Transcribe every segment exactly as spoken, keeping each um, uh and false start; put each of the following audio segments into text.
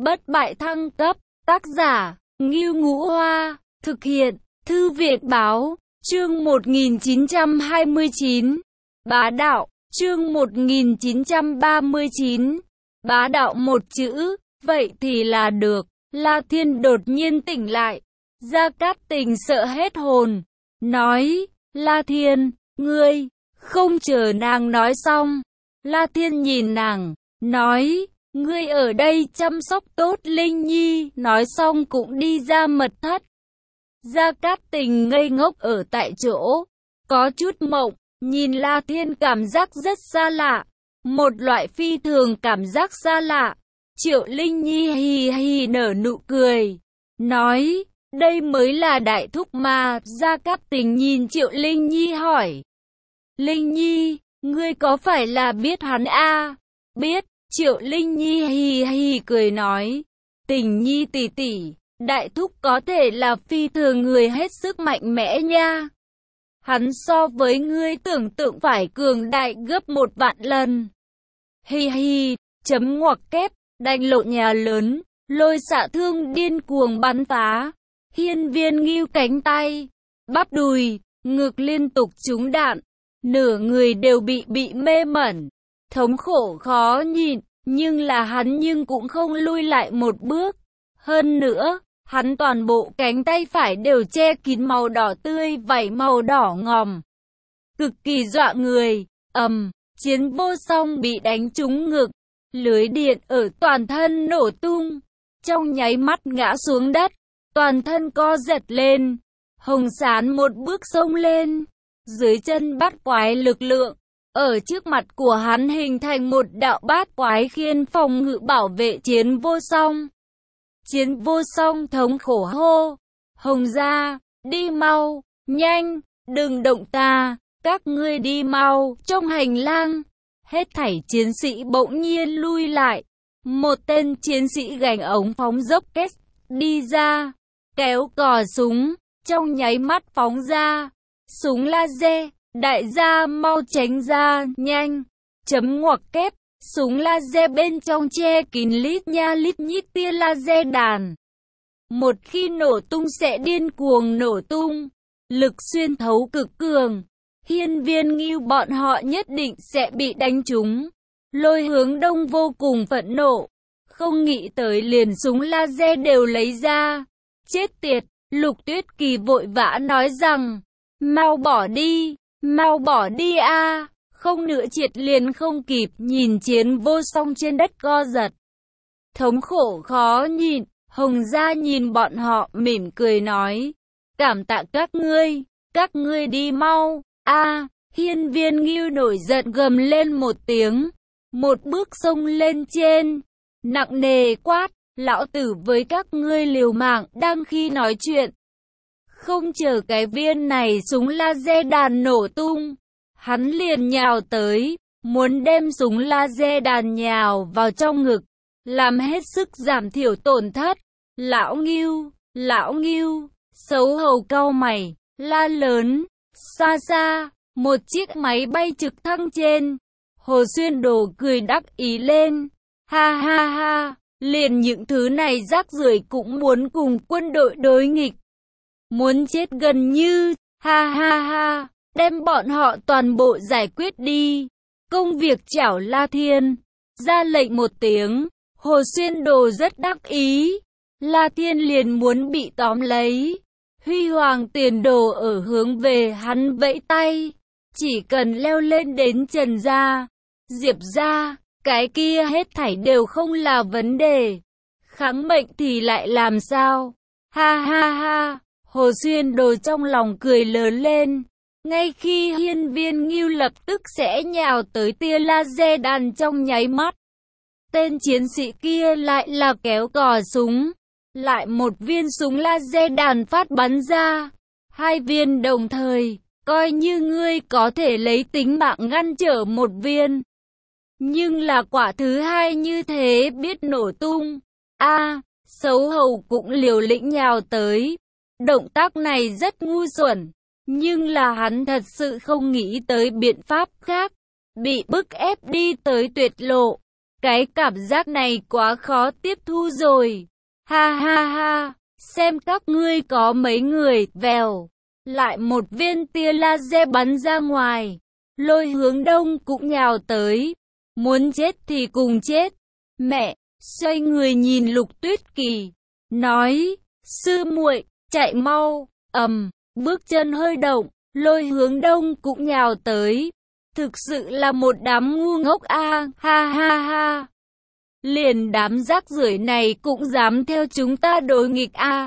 Bất bại thăng cấp, tác giả, Ngưu Ngũ Hoa, thực hiện, Thư viện báo, chương một nghìn chín trăm hai mươi chín, bá đạo, chương một nghìn chín trăm ba mươi chín, bá đạo một chữ, vậy thì là được. La Thiên đột nhiên tỉnh lại, Gia Cát Tình sợ hết hồn, nói, La Thiên, ngươi, không chờ nàng nói xong. La Thiên nhìn nàng, nói, ngươi ở đây chăm sóc tốt Linh Nhi, nói xong cũng đi ra mật thất. Gia Cát Tình ngây ngốc ở tại chỗ, có chút mộng, nhìn La Thiên cảm giác rất xa lạ, một loại phi thường cảm giác xa lạ. Triệu Linh Nhi hì hì nở nụ cười, nói, đây mới là đại thúc mà. Gia Cát Tình nhìn Triệu Linh Nhi hỏi, Linh Nhi, ngươi có phải là biết hắn a? À? Biết. Triệu Linh Nhi hì hì cười nói, Tình Nhi tỷ tỷ, đại thúc có thể là phi thường người hết sức mạnh mẽ nha. Hắn so với ngươi tưởng tượng phải cường đại gấp một vạn lần. Hi hi, chấm ngoặc kép, đánh lộ nhà lớn, lôi xạ thương điên cuồng bắn phá. Hiên Viên Ngưu cánh tay, bắp đùi, ngực liên tục trúng đạn, nửa người đều bị bị mê mẩn, thống khổ khó nhịn, nhưng là hắn nhưng cũng không lui lại một bước. Hơn nữa, hắn toàn bộ cánh tay phải đều che kín màu đỏ tươi vảy màu đỏ ngòm, cực kỳ dọa người. Ầm, Chiến Vô Song bị đánh trúng ngực, lưới điện ở toàn thân nổ tung, trong nháy mắt ngã xuống đất, toàn thân co giật lên. Hồng Sán một bước xông lên, dưới chân bát quái lực lượng, ở trước mặt của hắn hình thành một đạo bát quái khiên phòng ngự bảo vệ Chiến Vô Song. Chiến Vô Song thống khổ hô, Hồng gia, đi mau, nhanh, đừng động ta, các ngươi đi mau. Trong hành lang, hết thảy chiến sĩ bỗng nhiên lui lại, một tên chiến sĩ gánh ống phóng dốc kết đi ra, kéo cò súng, trong nháy mắt phóng ra, súng laser. Đại gia mau tránh ra, nhanh, chấm ngoặc kép, súng laser bên trong che kín lít nha lít nhít tia laser đàn. Một khi nổ tung sẽ điên cuồng nổ tung, lực xuyên thấu cực cường. Hiên Viên Ngưu bọn họ nhất định sẽ bị đánh trúng. Lôi Hướng Đông vô cùng phẫn nộ, không nghĩ tới liền súng laser đều lấy ra. Chết tiệt, Lục Tuyết Kỳ vội vã nói rằng, mau bỏ đi. Mau bỏ đi a, à, không nữa triệt liền không kịp. Nhìn Chiến Vô Song trên đất co giật, thống khổ khó nhịn, Hồng gia nhìn bọn họ mỉm cười nói, cảm tạ các ngươi, các ngươi đi mau. A, à, Hiên Viên Ngưu nổi giận gầm lên một tiếng, một bước xông lên trên, nặng nề quát, lão tử với các ngươi liều mạng. Đang khi nói chuyện, không chờ cái viên này súng laser đàn nổ tung, hắn liền nhào tới, muốn đem súng laser đàn nhào vào trong ngực, làm hết sức giảm thiểu tổn thất. Lão Ngưu, lão Ngưu, xấu hầu cau mày, la lớn. Xa xa, một chiếc máy bay trực thăng trên, Hồ Xuyên Đồ cười đắc ý lên, ha ha ha, liền những thứ này rác rưởi cũng muốn cùng quân đội đối nghịch. Muốn chết gần như, ha ha ha, đem bọn họ toàn bộ giải quyết đi. Công việc chảo La Thiên, ra lệnh một tiếng, Hồ Xuyên Đồ rất đắc ý. La Thiên liền muốn bị tóm lấy. Huy Hoàng Tiền Đồ ở hướng về hắn vẫy tay, chỉ cần leo lên đến Trần gia, Diệp gia, cái kia hết thảy đều không là vấn đề. Kháng mệnh thì lại làm sao? Ha ha ha. Hồ Xuyên Đồ trong lòng cười lớn lên, ngay khi Hiên Viên Ngưu lập tức sẽ nhào tới tia laser đàn trong nháy mắt, tên chiến sĩ kia lại là kéo cò súng, lại một viên súng laser đàn phát bắn ra, hai viên đồng thời, coi như ngươi có thể lấy tính mạng ngăn trở một viên, nhưng là quả thứ hai như thế biết nổ tung. A, à, xấu hầu cũng liều lĩnh nhào tới. Động tác này rất ngu xuẩn, nhưng là hắn thật sự không nghĩ tới biện pháp khác, bị bức ép đi tới tuyệt lộ, Cái cảm giác này quá khó tiếp thu rồi. Ha ha ha, xem các ngươi có mấy người, vèo. Lại một viên tia laser bắn ra ngoài. Lôi Hướng Đông cũng nhào tới. Muốn chết thì cùng chết. Mẹ, xoay người nhìn Lục Tuyết Kỳ. Nói, sư muội, chạy mau, ầm, bước chân hơi động. Lôi Hướng Đông cũng nhào tới. Thực sự là một đám ngu ngốc a, ha ha ha. Liền đám rác rưởi này cũng dám theo chúng ta đối nghịch a.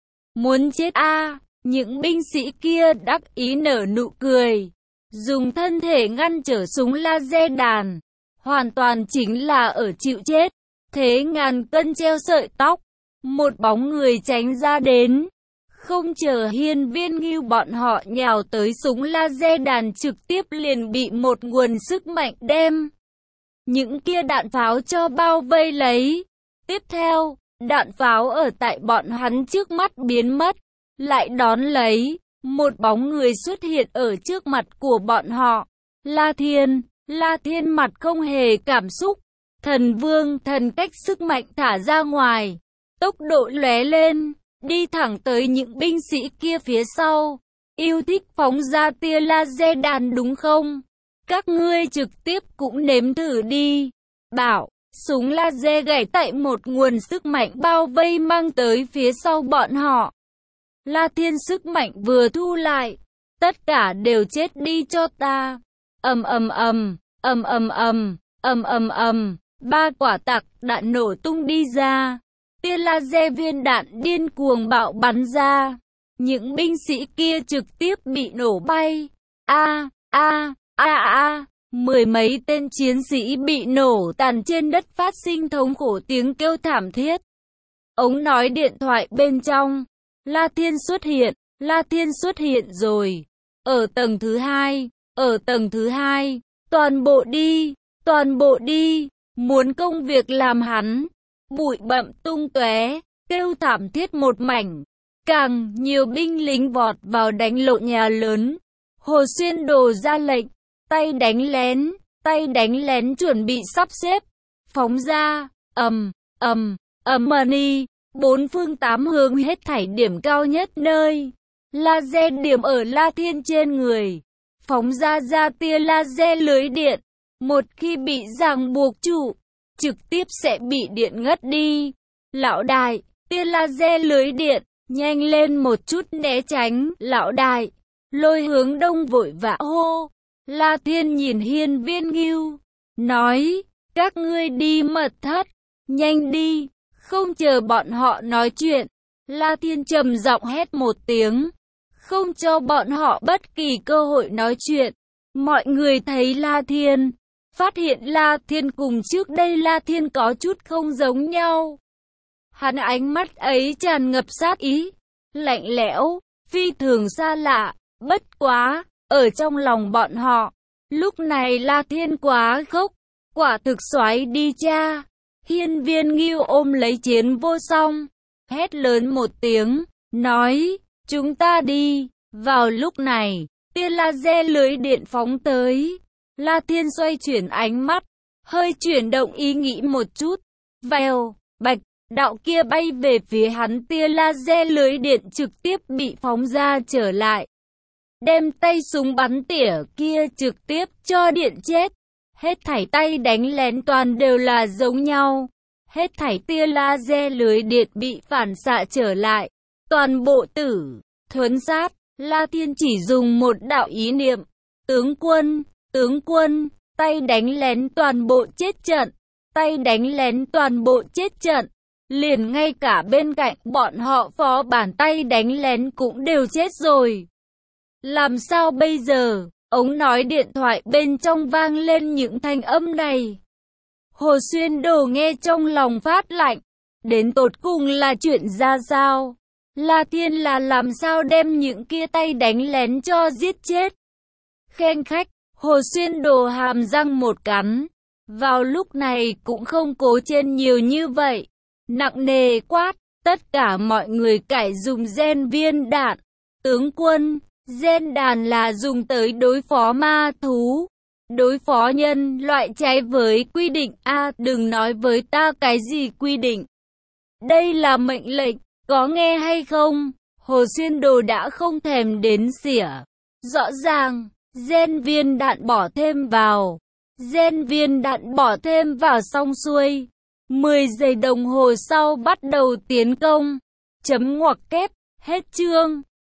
Muốn chết a. Những binh sĩ kia đắc ý nở nụ cười. Dùng thân thể ngăn trở súng laser đàn. Hoàn toàn chính là ở chịu chết. Thế ngàn cân treo sợi tóc. Một bóng người tránh ra đến. Không chờ Hiên Viên Ngưu bọn họ nhào tới súng laser đàn, trực tiếp liền bị một nguồn sức mạnh đem những kia đạn pháo cho bao vây lấy. Tiếp theo, đạn pháo ở tại bọn hắn trước mắt biến mất. Lại đón lấy, một bóng người xuất hiện ở trước mặt của bọn họ. La Thiên, La Thiên mặt không hề cảm xúc. Thần vương thần cách sức mạnh thả ra ngoài. Tốc độ lóe lên, đi thẳng tới những binh sĩ kia phía sau. Yêu thích phóng ra tia laser đàn đúng không? Các ngươi trực tiếp cũng nếm thử đi. Bảo, súng laser gảy tại một nguồn sức mạnh bao vây mang tới phía sau bọn họ. La Thiên sức mạnh vừa thu lại, tất cả đều chết đi cho ta. Ầm ầm ầm, ầm ầm ầm, ầm ầm ầm, ba quả tạc đạn nổ tung đi ra. Tia laser viên đạn điên cuồng bạo bắn ra. Những binh sĩ kia trực tiếp bị nổ bay. A a a a, mười mấy tên chiến sĩ bị nổ tàn trên đất, phát sinh thống khổ tiếng kêu thảm thiết. Ống nói điện thoại bên trong, La Thiên xuất hiện, La Thiên xuất hiện rồi. Ở tầng thứ hai, ở tầng thứ hai, toàn bộ đi, toàn bộ đi, muốn công việc làm hắn. Bụi bặm tung tóe, kêu thảm thiết một mảnh. Càng nhiều binh lính vọt vào đánh lộn nhà lớn. Hồ Xuyên Đồ ra lệnh, tay đánh lén, tay đánh lén chuẩn bị sắp xếp, phóng ra, ầm, ầm, ầm mani, bốn phương tám hướng hết thảy điểm cao nhất nơi. Laser điểm ở La Thiên trên người, phóng ra ra tia laser lưới điện. Một khi bị ràng buộc trụ, trực tiếp sẽ bị điện ngất đi. Lão đại, tia laser lưới điện, nhanh lên một chút né tránh, lão đại. Lôi Hướng Đông vội vã hô. La Thiên nhìn Hiên Viên Ngưu, nói, các ngươi đi mật thất, nhanh đi, không chờ bọn họ nói chuyện. La Thiên trầm giọng hét một tiếng, không cho bọn họ bất kỳ cơ hội nói chuyện. Mọi người thấy La Thiên, phát hiện La Thiên cùng trước đây La Thiên có chút không giống nhau. Hắn ánh mắt ấy tràn ngập sát ý, lạnh lẽo, phi thường xa lạ, bất quá, ở trong lòng bọn họ, lúc này La Thiên quá khốc, quả thực xoáy đi cha. Hiên Viên Ngưu ôm lấy Chiến Vô Song, hét lớn một tiếng, nói, chúng ta đi. Vào lúc này, tia laser lưới điện phóng tới. La Thiên xoay chuyển ánh mắt, hơi chuyển động ý nghĩ một chút. Vèo, bạch, đạo kia bay về phía hắn, tia laser lưới điện trực tiếp bị phóng ra trở lại. Đem tay súng bắn tỉa kia trực tiếp cho điện chết. Hết thảy tay đánh lén toàn đều là giống nhau. Hết thảy tia laser lưới điện bị phản xạ trở lại. Toàn bộ tử, thuấn sát. La Thiên chỉ dùng một đạo ý niệm. Tướng quân, tướng quân, tay đánh lén toàn bộ chết trận. Tay đánh lén toàn bộ chết trận. Liền ngay cả bên cạnh bọn họ phó bản tay đánh lén cũng đều chết rồi. Làm sao bây giờ? Ống nói điện thoại bên trong vang lên những thanh âm này. Hồ Xuyên Đồ nghe trong lòng phát lạnh. Đến tột cùng là chuyện ra sao? La Thiên là làm sao đem những kia tay đánh lén cho giết chết? Khen khách, Hồ Xuyên Đồ hàm răng một cắn. Vào lúc này cũng không cố trên nhiều như vậy. Nặng nề quát, tất cả mọi người cải dùng gen viên đạn. Tướng quân, gen đàn là dùng tới đối phó ma thú. Đối phó nhân loại trái với quy định. A. Đừng nói với ta cái gì quy định. Đây là mệnh lệnh, có nghe hay không? Hồ Xuyên Đồ đã không thèm đến xỉa. Rõ ràng, gen viên đạn bỏ thêm vào. Gen viên đạn bỏ thêm vào xong xuôi. mười giây đồng hồ sau bắt đầu tiến công. Chấm ngoặc kép, hết chương.